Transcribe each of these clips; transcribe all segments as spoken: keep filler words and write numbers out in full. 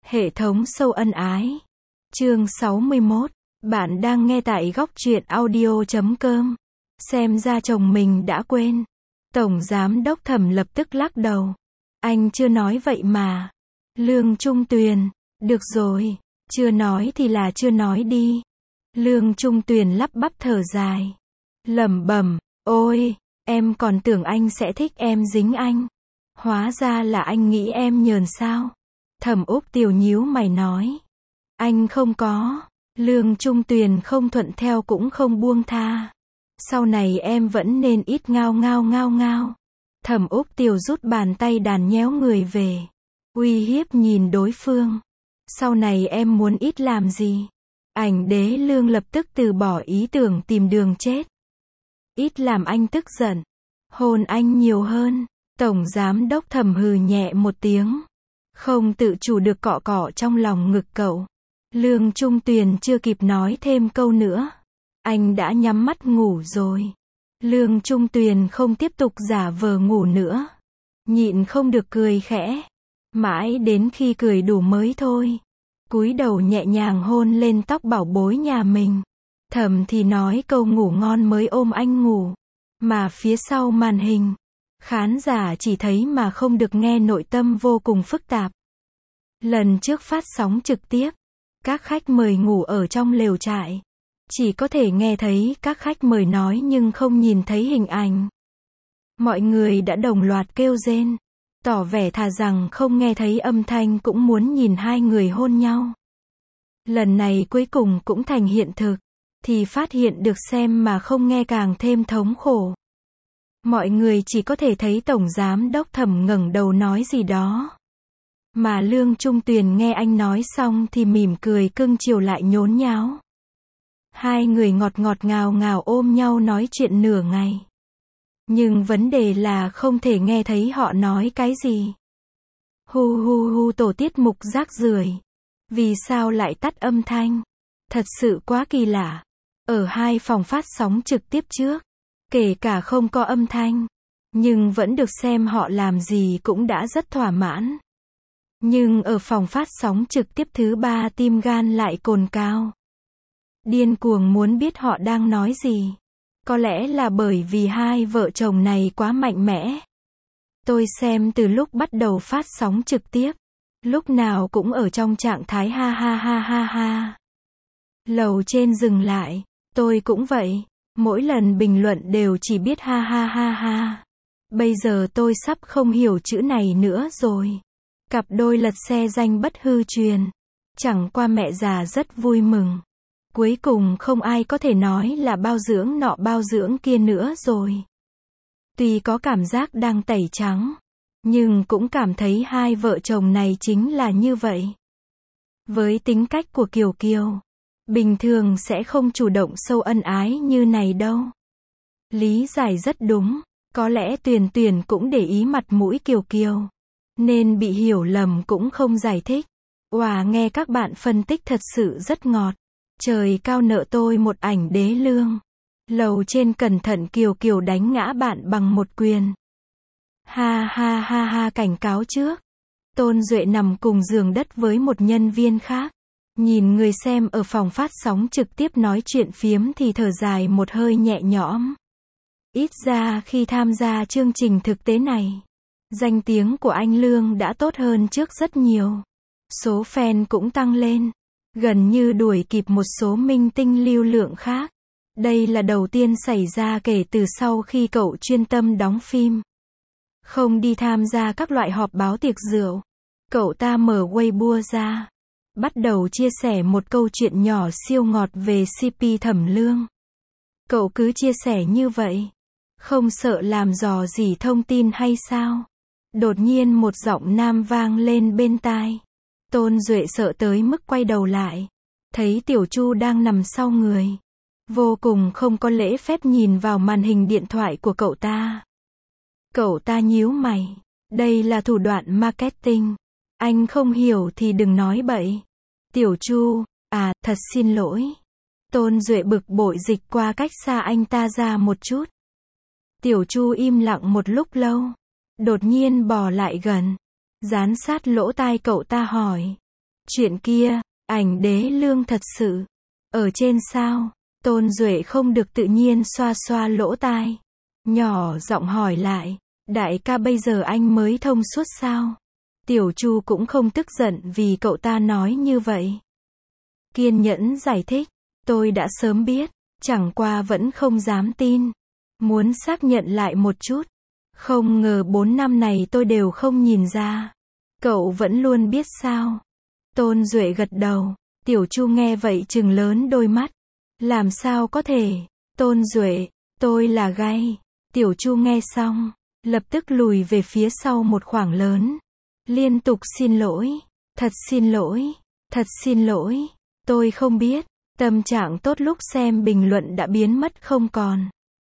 Hệ thống sâu ân ái. Chương sáu mươi mốt. Bạn đang nghe tại góc truyện audio chấm com. Xem ra chồng mình đã quên. Tổng giám đốc Thẩm lập tức lắc đầu. Anh chưa nói vậy mà. Lương Trung Tuyền. Được rồi. Chưa nói thì là chưa nói đi. Lương Trung Tuyền lắp bắp thở dài. Lẩm bẩm. Ôi, em còn tưởng anh sẽ thích em dính anh. Hóa ra là anh nghĩ em nhờn sao. Thẩm Úc Tiểu nhíu mày nói. Anh không có. Lương Trung Tuyền không thuận theo cũng không buông tha. Sau này em vẫn nên ít ngao ngao ngao ngao. Thẩm Úc Tiểu rút bàn tay đàn nhéo người về. Uy hiếp nhìn đối phương. Sau này em muốn ít làm gì? Ảnh Đế Lương lập tức từ bỏ ý tưởng tìm đường chết. Ít làm anh tức giận. Hôn anh nhiều hơn. Tổng giám đốc Thẩm hừ nhẹ một tiếng. Không tự chủ được cọ cọ trong lòng ngực cậu. Lương Trung Tuyền chưa kịp nói thêm câu nữa. Anh đã nhắm mắt ngủ rồi. Lương Trung Tuyền không tiếp tục giả vờ ngủ nữa. Nhịn không được cười khẽ. Mãi đến khi cười đủ mới thôi. Cúi đầu nhẹ nhàng hôn lên tóc bảo bối nhà mình. Thẩm thì nói câu ngủ ngon mới ôm anh ngủ. Mà phía sau màn hình, khán giả chỉ thấy mà không được nghe, nội tâm vô cùng phức tạp. Lần trước phát sóng trực tiếp, các khách mời ngủ ở trong lều trại. Chỉ có thể nghe thấy các khách mời nói nhưng không nhìn thấy hình ảnh. Mọi người đã đồng loạt kêu rên, tỏ vẻ thà rằng không nghe thấy âm thanh cũng muốn nhìn hai người hôn nhau. Lần này cuối cùng cũng thành hiện thực, thì phát hiện được xem mà không nghe càng thêm thống khổ. Mọi người chỉ có thể thấy Tổng Giám đốc Thẩm ngẩng đầu nói gì đó. Mà Lương Trung Tuyền nghe anh nói xong thì mỉm cười cưng chiều lại nhốn nháo. Hai người ngọt ngọt ngào ngào ôm nhau nói chuyện nửa ngày. Nhưng vấn đề là không thể nghe thấy họ nói cái gì. Hu hu hu, tổ tiết mục rác rưởi. Vì sao lại tắt âm thanh? Thật sự quá kỳ lạ. Ở hai phòng phát sóng trực tiếp trước, kể cả không có âm thanh, nhưng vẫn được xem họ làm gì cũng đã rất thỏa mãn. Nhưng ở phòng phát sóng trực tiếp thứ ba tim gan lại cồn cào. Điên cuồng muốn biết họ đang nói gì. Có lẽ là bởi vì hai vợ chồng này quá mạnh mẽ. Tôi xem từ lúc bắt đầu phát sóng trực tiếp, lúc nào cũng ở trong trạng thái ha ha ha ha ha. Lầu trên dừng lại, tôi cũng vậy. Mỗi lần bình luận đều chỉ biết ha ha ha ha. Bây giờ tôi sắp không hiểu chữ này nữa rồi. Cặp đôi lật xe danh bất hư truyền. Chẳng qua mẹ già rất vui mừng. Cuối cùng không ai có thể nói là bao dưỡng nọ bao dưỡng kia nữa rồi. Tuy có cảm giác đang tẩy trắng, nhưng cũng cảm thấy hai vợ chồng này chính là như vậy. Với tính cách của Kiều Kiều, bình thường sẽ không chủ động sâu ân ái như này đâu. Lý giải rất đúng. Có lẽ Tuyền Tuyền cũng để ý mặt mũi Kiều Kiều, nên bị hiểu lầm cũng không giải thích. Wow, nghe các bạn phân tích thật sự rất ngọt. Trời cao nợ tôi một ảnh Đế Lương. Lầu trên cẩn thận Kiều Kiều đánh ngã bạn bằng một quyền. Ha ha ha ha, cảnh cáo trước. Tôn Duệ nằm cùng giường đất với một nhân viên khác. Nhìn người xem ở phòng phát sóng trực tiếp nói chuyện phiếm thì thở dài một hơi nhẹ nhõm. Ít ra khi tham gia chương trình thực tế này, danh tiếng của anh Lương đã tốt hơn trước rất nhiều. Số fan cũng tăng lên, gần như đuổi kịp một số minh tinh lưu lượng khác. Đây là đầu tiên xảy ra kể từ sau khi cậu chuyên tâm đóng phim, không đi tham gia các loại họp báo tiệc rượu. Cậu ta mở Weibo ra, bắt đầu chia sẻ một câu chuyện nhỏ siêu ngọt về xê pê Thẩm Lương. Cậu cứ chia sẻ như vậy, không sợ làm dò dỉ thông tin hay sao? Đột nhiên một giọng nam vang lên bên tai. Tôn Duệ sợ tới mức quay đầu lại, thấy Tiểu Chu đang nằm sau người. Vô cùng không có lễ phép nhìn vào màn hình điện thoại của cậu ta. Cậu ta nhíu mày. Đây là thủ đoạn marketing. Anh không hiểu thì đừng nói bậy. Tiểu Chu, à, thật xin lỗi. Tôn Duệ bực bội dịch qua cách xa anh ta ra một chút. Tiểu Chu im lặng một lúc lâu, đột nhiên bò lại gần, dán sát lỗ tai cậu ta hỏi. Chuyện kia, ảnh đế lương thật sự ở trên sao? Tôn Duệ không được tự nhiên xoa xoa lỗ tai. Nhỏ giọng hỏi lại, đại ca bây giờ anh mới thông suốt sao? Tiểu Chu cũng không tức giận vì cậu ta nói như vậy. Kiên nhẫn giải thích, tôi đã sớm biết, chẳng qua vẫn không dám tin. Muốn xác nhận lại một chút. Không ngờ bốn năm này tôi đều không nhìn ra. Cậu vẫn luôn biết sao? Tôn Duệ gật đầu. Tiểu Chu nghe vậy trừng lớn đôi mắt. Làm sao có thể? Tôn Duệ, tôi là gay. Tiểu Chu nghe xong, lập tức lùi về phía sau một khoảng lớn. Liên tục xin lỗi. Thật xin lỗi. Thật xin lỗi. Tôi không biết. Tâm trạng tốt lúc xem bình luận đã biến mất không còn.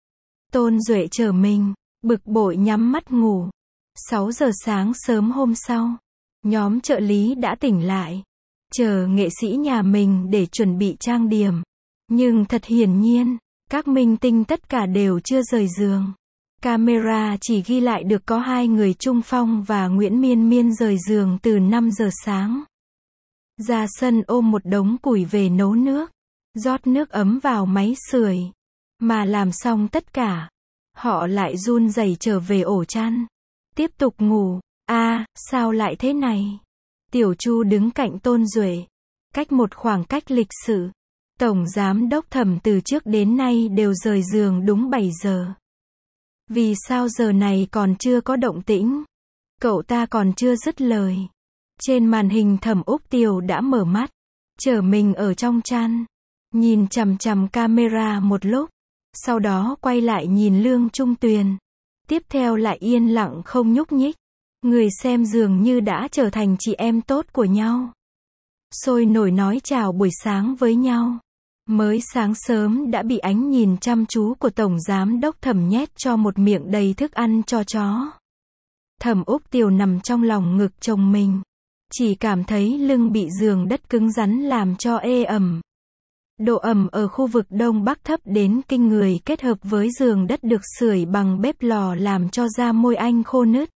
Tôn Duệ trở mình, bực bội nhắm mắt ngủ. sáu giờ sáng sớm hôm sau, nhóm trợ lý đã tỉnh lại. Chờ nghệ sĩ nhà mình để chuẩn bị trang điểm. Nhưng thật hiển nhiên, các minh tinh tất cả đều chưa rời giường. Camera chỉ ghi lại được có hai người Trung Phong và Nguyễn Miên Miên rời giường từ năm giờ sáng. Ra sân ôm một đống củi về nấu nước. Rót nước ấm vào máy sưởi. Mà làm xong tất cả, họ lại run rẩy trở về ổ chăn. Tiếp tục ngủ. A, à, sao lại thế này? Tiểu Chu đứng cạnh Tôn Duệ. Cách một khoảng cách lịch sự. Tổng giám đốc Thẩm từ trước đến nay đều rời giường đúng bảy giờ. Vì sao giờ này còn chưa có động tĩnh? Cậu ta còn chưa dứt lời. Trên màn hình Thẩm Úc Tiều đã mở mắt. Trở mình ở trong chăn. Nhìn chằm chằm camera một lúc. Sau đó quay lại nhìn Lương Trung Tuyền. Tiếp theo lại yên lặng không nhúc nhích. Người xem dường như đã trở thành chị em tốt của nhau. Sôi nổi nói chào buổi sáng với nhau. Mới sáng sớm đã bị ánh nhìn chăm chú của Tổng Giám đốc Thẩm nhét cho một miệng đầy thức ăn cho chó. Thẩm Úc Tiều nằm trong lòng ngực chồng mình. Chỉ cảm thấy lưng bị giường đất cứng rắn làm cho ê ẩm. Độ ẩm ở khu vực Đông Bắc thấp đến kinh người kết hợp với giường đất được sưởi bằng bếp lò làm cho da môi anh khô nứt.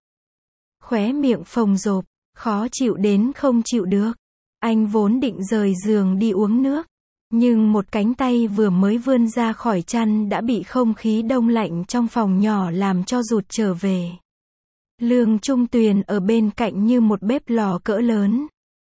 Khóe miệng phồng rộp, khó chịu đến không chịu được. Anh vốn định rời giường đi uống nước. Nhưng một cánh tay vừa mới vươn ra khỏi chăn đã bị không khí đông lạnh trong phòng nhỏ làm cho rụt trở về. Lương Trung Tuyền ở bên cạnh như một bếp lò cỡ lớn.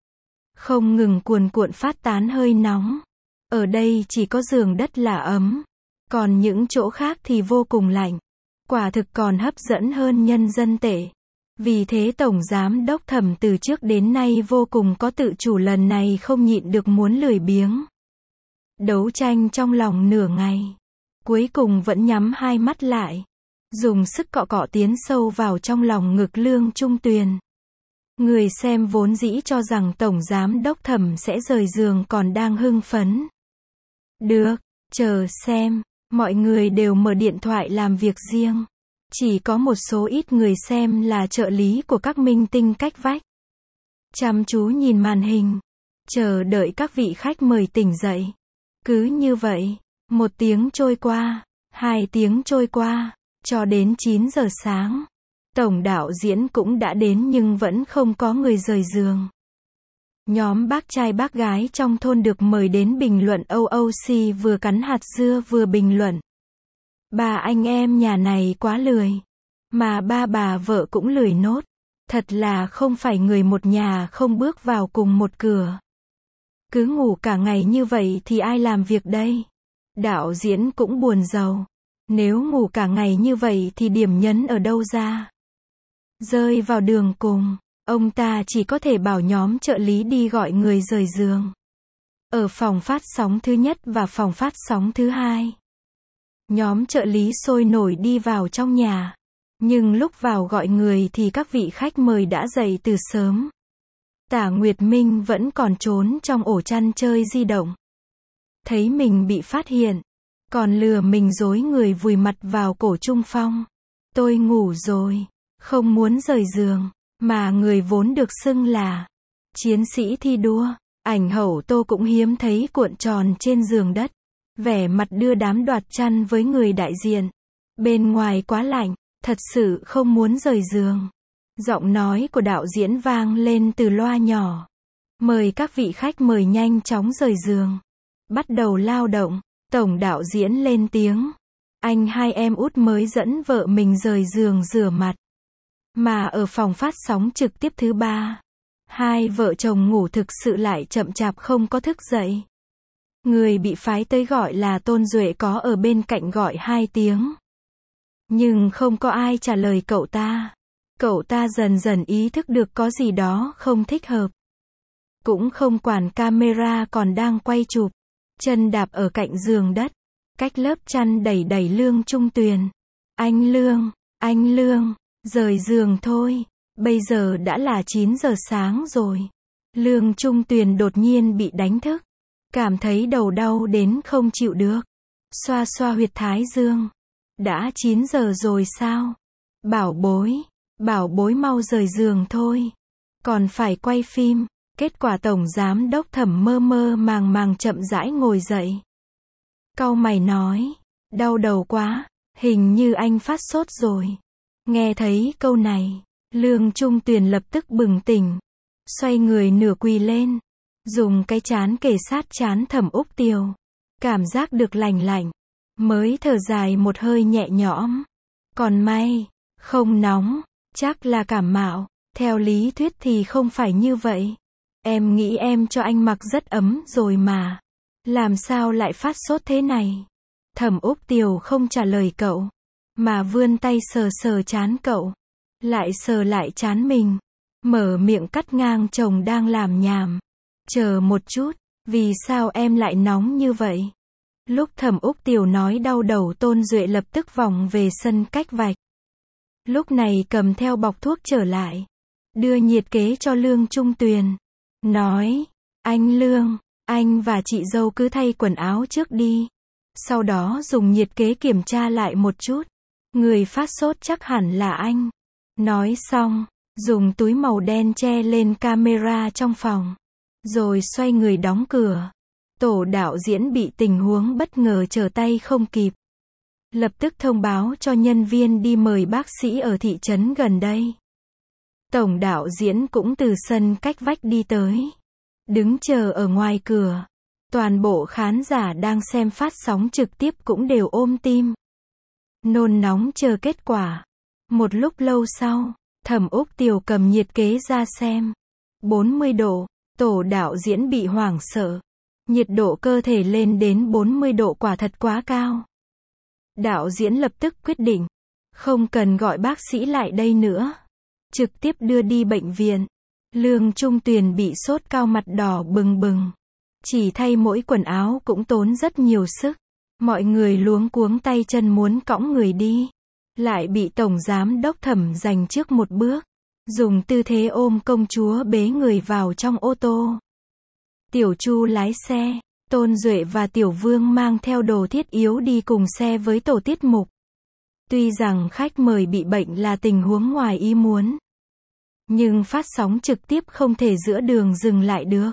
Không ngừng cuồn cuộn phát tán hơi nóng. Ở đây chỉ có giường đất là ấm. Còn những chỗ khác thì vô cùng lạnh. Quả thực còn hấp dẫn hơn nhân dân tệ. Vì thế Tổng Giám đốc Thẩm từ trước đến nay vô cùng có tự chủ, lần này không nhịn được muốn lười biếng. Đấu tranh trong lòng nửa ngày. Cuối cùng vẫn nhắm hai mắt lại. Dùng sức cọ cọ tiến sâu vào trong lòng ngực Lương Trung Tuyền. Người xem vốn dĩ cho rằng Tổng Giám đốc Thẩm sẽ rời giường còn đang hưng phấn. Được, chờ xem. Mọi người đều mở điện thoại làm việc riêng. Chỉ có một số ít người xem là trợ lý của các minh tinh cách vách. Chăm chú nhìn màn hình. Chờ đợi các vị khách mời tỉnh dậy. Cứ như vậy, một tiếng trôi qua, hai tiếng trôi qua, cho đến chín giờ sáng. Tổng đạo diễn cũng đã đến nhưng vẫn không có người rời giường. Nhóm bác trai bác gái trong thôn được mời đến bình luận o o xê vừa cắn hạt dưa vừa bình luận. Bà anh em nhà này quá lười. Mà ba bà vợ cũng lười nốt. Thật là không phải người một nhà không bước vào cùng một cửa. Cứ ngủ cả ngày như vậy thì ai làm việc đây? Đạo diễn cũng buồn rầu. Nếu ngủ cả ngày như vậy thì điểm nhấn ở đâu ra? Rơi vào đường cùng, ông ta chỉ có thể bảo nhóm trợ lý đi gọi người rời giường. Ở phòng phát sóng thứ nhất và phòng phát sóng thứ hai. Nhóm trợ lý sôi nổi đi vào trong nhà. Nhưng lúc vào gọi người thì các vị khách mời đã dậy từ sớm. Tả Nguyệt Minh vẫn còn trốn trong ổ chăn chơi di động. Thấy mình bị phát hiện. Còn lừa mình dối người vùi mặt vào cổ Trung Phong. Tôi ngủ rồi. Không muốn rời giường. Mà người vốn được xưng là chiến sĩ thi đua. Ảnh hậu Tô cũng hiếm thấy cuộn tròn trên giường đất. Vẻ mặt đưa đám đoạt chăn với người đại diện. Bên ngoài quá lạnh. Thật sự không muốn rời giường. Giọng nói của đạo diễn vang lên từ loa nhỏ. Mời các vị khách mời nhanh chóng rời giường. Bắt đầu lao động. Tổng đạo diễn lên tiếng. Anh hai em út mới dẫn vợ mình rời giường rửa mặt. Mà ở phòng phát sóng trực tiếp thứ ba, hai vợ chồng ngủ thực sự lại chậm chạp không có thức dậy. Người bị phái tới gọi là Tôn Duệ có ở bên cạnh gọi hai tiếng. Nhưng không có ai trả lời cậu ta. Cậu ta dần dần ý thức được có gì đó không thích hợp. Cũng không quản camera còn đang quay chụp. Chân đạp ở cạnh giường đất. Cách lớp chăn đẩy đẩy Lương Trung Tuyền. Anh Lương, anh Lương, rời giường thôi. Bây giờ đã là chín giờ sáng rồi. Lương Trung Tuyền đột nhiên bị đánh thức. Cảm thấy đầu đau đến không chịu được. Xoa xoa huyệt thái dương. Đã chín giờ rồi sao? Bảo bối, bảo bối mau rời giường thôi. Còn phải quay phim. Kết quả tổng giám đốc Thẩm mơ mơ màng màng chậm rãi ngồi dậy. Cau mày nói, đau đầu quá, hình như anh phát sốt rồi. Nghe thấy câu này, Lương Trung Tuyền lập tức bừng tỉnh. Xoay người nửa quỳ lên. Dùng cái trán kề sát trán Thẩm Úc Tiều. Cảm giác được lành lạnh. Mới thở dài một hơi nhẹ nhõm. Còn may, không nóng, chắc là cảm mạo. Theo lý thuyết thì không phải như vậy. Em nghĩ em cho anh mặc rất ấm rồi mà. Làm sao lại phát sốt thế này? Thẩm Úc Tiều không trả lời cậu. Mà vươn tay sờ sờ trán cậu. Lại sờ lại trán mình. Mở miệng cắt ngang chồng đang làm nhảm. Chờ một chút. Vì sao em lại nóng như vậy? Lúc Thẩm Úc Tiều nói đau đầu Tôn Duệ lập tức vòng về sân cách vạch. Lúc này cầm theo bọc thuốc trở lại. Đưa nhiệt kế cho Lương Trung Tuyền. Nói, anh Lương, anh và chị dâu cứ thay quần áo trước đi. Sau đó dùng nhiệt kế kiểm tra lại một chút. Người phát sốt chắc hẳn là anh. Nói xong, dùng túi màu đen che lên camera trong phòng. Rồi xoay người đóng cửa. Tổ đạo diễn bị tình huống bất ngờ trở tay không kịp. Lập tức thông báo cho nhân viên đi mời bác sĩ ở thị trấn gần đây. Tổng đạo diễn cũng từ sân cách vách đi tới. Đứng chờ ở ngoài cửa. Toàn bộ khán giả đang xem phát sóng trực tiếp cũng đều ôm tim. Nôn nóng chờ kết quả. Một lúc lâu sau, Thẩm Úc Tiều cầm nhiệt kế ra xem. bốn mươi độ, tổ đạo diễn bị hoảng sợ. Nhiệt độ cơ thể lên đến bốn mươi độ quả thật quá cao. Đạo diễn lập tức quyết định. Không cần gọi bác sĩ lại đây nữa. Trực tiếp đưa đi bệnh viện. Lương Trung Tuyền bị sốt cao mặt đỏ bừng bừng. Chỉ thay mỗi quần áo cũng tốn rất nhiều sức. Mọi người luống cuống tay chân muốn cõng người đi. Lại bị tổng giám đốc Thẩm giành trước một bước. Dùng tư thế ôm công chúa bế người vào trong ô tô. Tiểu Chu lái xe. Tôn Duệ và Tiểu Vương mang theo đồ thiết yếu đi cùng xe với tổ tiết mục. Tuy rằng khách mời bị bệnh là tình huống ngoài ý muốn. Nhưng phát sóng trực tiếp không thể giữa đường dừng lại được.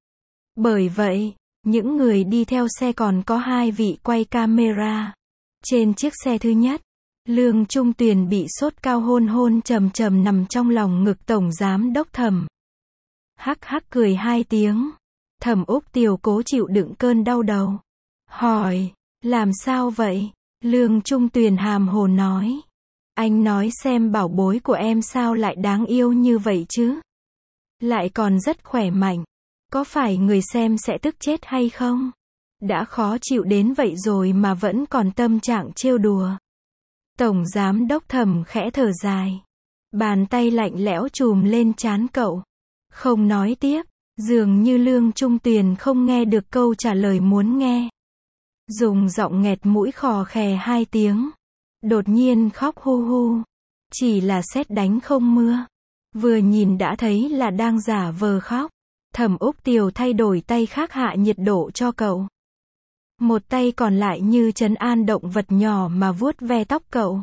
Bởi vậy, những người đi theo xe còn có hai vị quay camera. Trên chiếc xe thứ nhất, Lương Trung Tuyền bị sốt cao hôn hôn trầm trầm nằm trong lòng ngực tổng giám đốc Thẩm. Hắc hắc cười hai tiếng. Thẩm Úc Tiều cố chịu đựng cơn đau đầu. Hỏi, làm sao vậy? Lương Trung Tuyền hàm hồ nói. Anh nói xem bảo bối của em sao lại đáng yêu như vậy chứ? Lại còn rất khỏe mạnh. Có phải người xem sẽ tức chết hay không? Đã khó chịu đến vậy rồi mà vẫn còn tâm trạng trêu đùa. Tổng giám đốc Thẩm khẽ thở dài. Bàn tay lạnh lẽo chùm lên trán cậu. Không nói tiếp. Dường như Lương Trung Tuyền không nghe được câu trả lời muốn nghe. Dùng giọng nghẹt mũi khò khè hai tiếng. Đột nhiên khóc hu hu. Chỉ là sét đánh không mưa. Vừa nhìn đã thấy là đang giả vờ khóc. Thẩm Úc Tiều thay đổi tay khác hạ nhiệt độ cho cậu. Một tay còn lại như trấn an động vật nhỏ mà vuốt ve tóc cậu.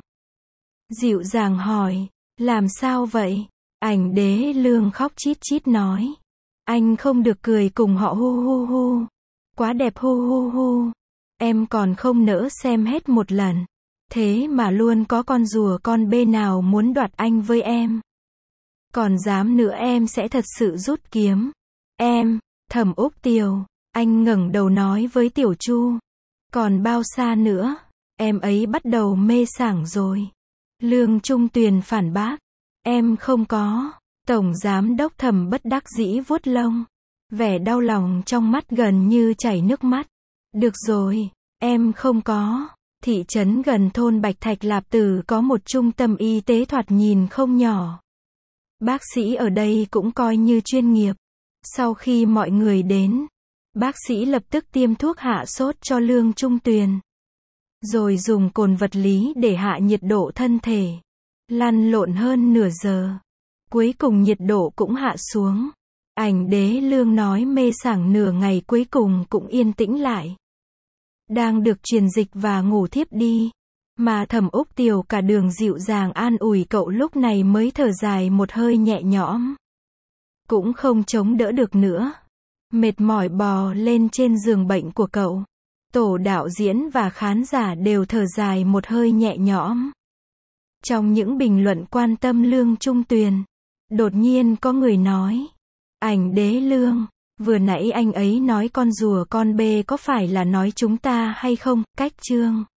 Dịu dàng hỏi, làm sao vậy? Ảnh đế Lương khóc chít chít nói. Anh không được cười cùng họ hu hu hu. Quá đẹp hu hu hu. Em còn không nỡ xem hết một lần. Thế mà luôn có con rùa con bê nào muốn đoạt anh với em. Còn dám nữa em sẽ thật sự rút kiếm. Em, Thẩm Úc Tiều, anh ngẩng đầu nói với Tiểu Chu. Còn bao xa nữa, em ấy bắt đầu mê sảng rồi. Lương Trung Tuyền phản bác. Em không có. Tổng giám đốc Thẩm bất đắc dĩ vuốt lông. Vẻ đau lòng trong mắt gần như chảy nước mắt. Được rồi, em không có. Thị trấn gần thôn Bạch Thạch Lạp Tử có một trung tâm y tế thoạt nhìn không nhỏ. Bác sĩ ở đây cũng coi như chuyên nghiệp. Sau khi mọi người đến, bác sĩ lập tức tiêm thuốc hạ sốt cho Lương Trung Tuyền. Rồi dùng cồn vật lý để hạ nhiệt độ thân thể. Lăn lộn hơn nửa giờ. Cuối cùng nhiệt độ cũng hạ xuống. Ảnh đế Lương nói mê sảng nửa ngày cuối cùng cũng yên tĩnh lại. Đang được truyền dịch và ngủ thiếp đi. Mà Thẩm Úc Tiều cả đường dịu dàng an ủi cậu lúc này mới thở dài một hơi nhẹ nhõm. Cũng không chống đỡ được nữa. Mệt mỏi bò lên trên giường bệnh của cậu. Tổ đạo diễn và khán giả đều thở dài một hơi nhẹ nhõm. Trong những bình luận quan tâm Lương Trung Tuyền, đột nhiên có người nói. Ảnh đế Lương, vừa nãy anh ấy nói con rùa con bê có phải là nói chúng ta hay không? Cách chương